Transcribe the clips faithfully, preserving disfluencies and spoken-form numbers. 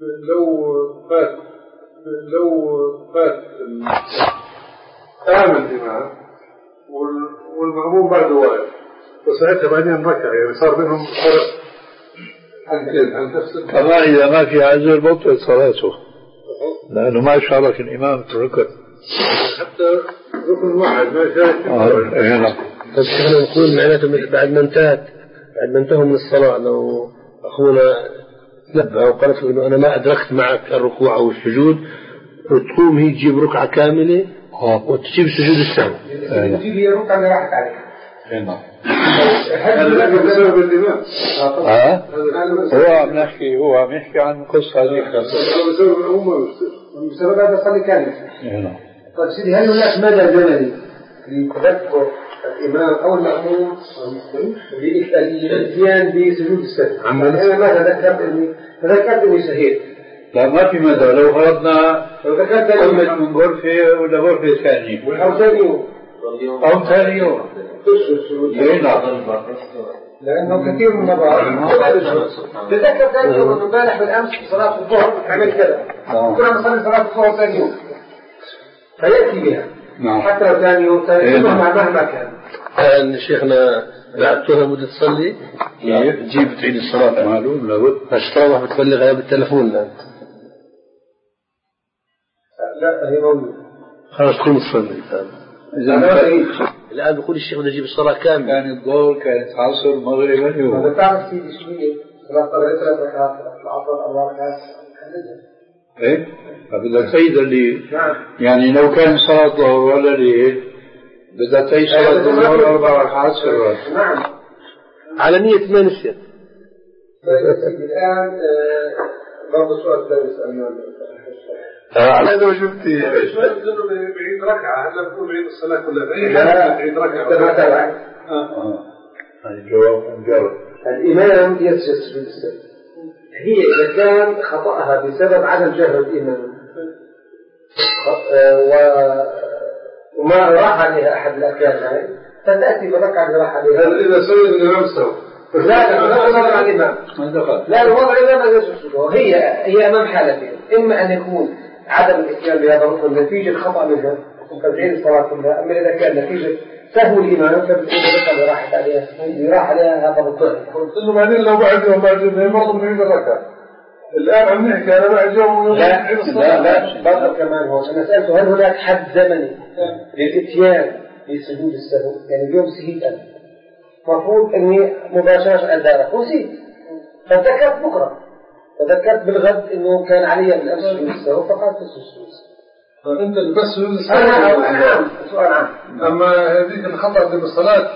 لو فات لو فات قام الإمام والمأموم بعده واقف وساعتها بعدين ركع، يعني صار بينهم فرق. كما إذا ما في عذر بطل صلاته لأنه ما شارك الإمام في الركن، حتى ركن واحد ما شارك. آه بس احنا نقول معناته بعد ما انتهت بعد ما انتهوا من الصلاة، لو أخونا نبه وقالت له إنه أنا ما أدركت معك الركوع أو السجود، وتقوم هي تجيب ركعة كاملة وتجيب سجود السهو. تجيب هي الركعة اللي راحت عليها. هذا بسبب الإمام. ها؟ هو عم نحكي هو عم يحكي عن قصة هذيك. بسبب الأمة بسبب هذا صلي كامل. طيب سيدي، هل هناك مدى زمني لتذكر الإمام أو المأموم بالإتيان بسجود السهو؟ أنا ما تذكرت إني تذكرت إني سهيت. لا ما في مدى، لو فرضنا لو ذكرت قمت من غرفة ولا غرفة ثانية أو ثاني يوم أو ثاني يوم لأنه كثير من المرات تذكر ثاني يوم امبارح بالأمس في صلاة الظهر عمل كذا، كنا نصلي صلاة الظهر ثاني يوم فيأتي بها حتى لو ثاني يوم ثاني يوم مهما كان. الآن شيخنا بعد تهم بدي تصلي تجيب تعيد الصلاة معلوم لابد بس تروح بتبلغ بالتلفون. لا لا هي موجودة خلاص تكون تصلي الآن. الآن بقول الشيخ بده يجيب الصلاة كاملة، كانت الظهر كانت عصر مغرب اليوم. هذا تعرف سيدي شوية صلاة طلعت ثلاث ركعات العصر أربع ركعات. إيه فبدك تعيد اللي يعني لو كان صلاة ظهر ولا ليل بدك تعيد صلاة الظهر أربع ركعات سرا. نعم على نية ما نسيت. الآن برضه سؤال ثاني يسألني على هذا وجبتي ايش ما تقولوا بعيد ركعه؟ هلا بنقول بعيد الصلاه كلها بعيد ركعه. اه الجواب مجرد الامام يسجد سجود السهو. هي اذا كان خطأها بسبب عدم جهل الامام وما راح عليها احد الاركان هاي فتاتي بالركعه اللي راح عليها. هذا اذا سجد الامام سهو. لا لا لا وضع الامام لا الوضع الامام يسجد. هي هي امام حالتين، اما ان يكون عدم الاتيان بهذا الركن نتيجة خطأ منها فتعيد الصلاة كلها، أما إذا كان نتيجة سهو الإمام فبتكون الركعة اللي راحت عليها اللي راح عليها هذا الركن. قلت له بعدين لو بعد يوم بعد يوم برضه بنعيد الركعة. الآن عم نحكي أنا بعد يوم ويوم لا لا لا برضه كمان هو أنا سألته هل هناك حد زمني للإتيان بسجود السهو؟ يعني اليوم سهيت أنا مفروض إني مباشرة أدارك وسيت فذكرت بكرة تذكرت بالغد إنه كان علي بالأمس سجود السهو فقالت سجود السهو. فأنت بس سجود السهو. أنا نعم سؤال عام. أما هذيك الخطأ اللي بالصلاة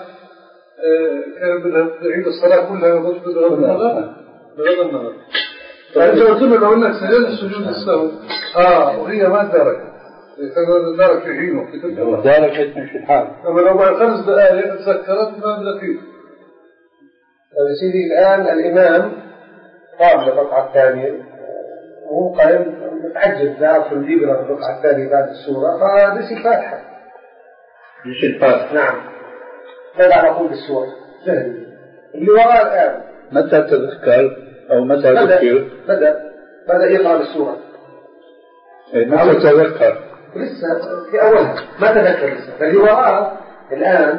كان بدها تعيد الصلاة كلها وتسجد بغض النظر بغض النظر. فأنت قلت له لو إنك سجدت سجود السهو آه وهي ما دركت كان درك في حينه دركت مش الحال. أما لو بعد خمس دقائق تذكرت ما بدها فيه. طيب سيدي الآن الإمام قام للركعة الثانية وهو قائم متعجب بيعرف نجيب الركعة الثانية بعد السورة فنسي الفاتحة. نسي الفاتحة. نعم. فلا على طول بالسورة. سهل. اللي وراء الآن. متى تذكر أو متى تذكر؟ بدأ بدأ يقرأ بالسورة. إيه متى تذكر؟ لسه في أولها ما تذكر لسه. فاللي وراء الآن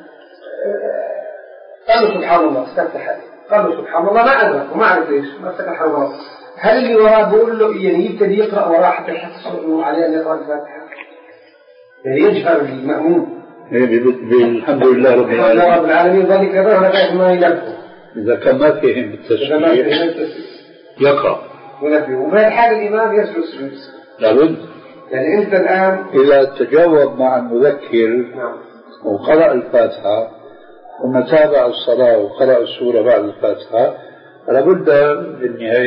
قالوا سبحان الله استفتح. قالوا سبحان الله ما أدرك وما أعرف إيش ما فتح الله. هل اللي وراه بقول له يعني يبتدي يقرأ وراه حتى يحس إنه عليه أن يقرأ الفاتحة؟ يعني يجهر المأمون. إيه بالحمد لله رب العالمين. رب العالمين ذلك كذا لغاية ما ينبه. إذا كان ما فهم بالتشريع يقرأ. ينبه وفي الحال الإمام يسجد سجود. لابد. يعني أنت الآن إذا تجاوب مع المذكر وقرأ الفاتحة ثم تابع الصلاة وقرأ السورة بعد الفاتحة لابد بالنهاية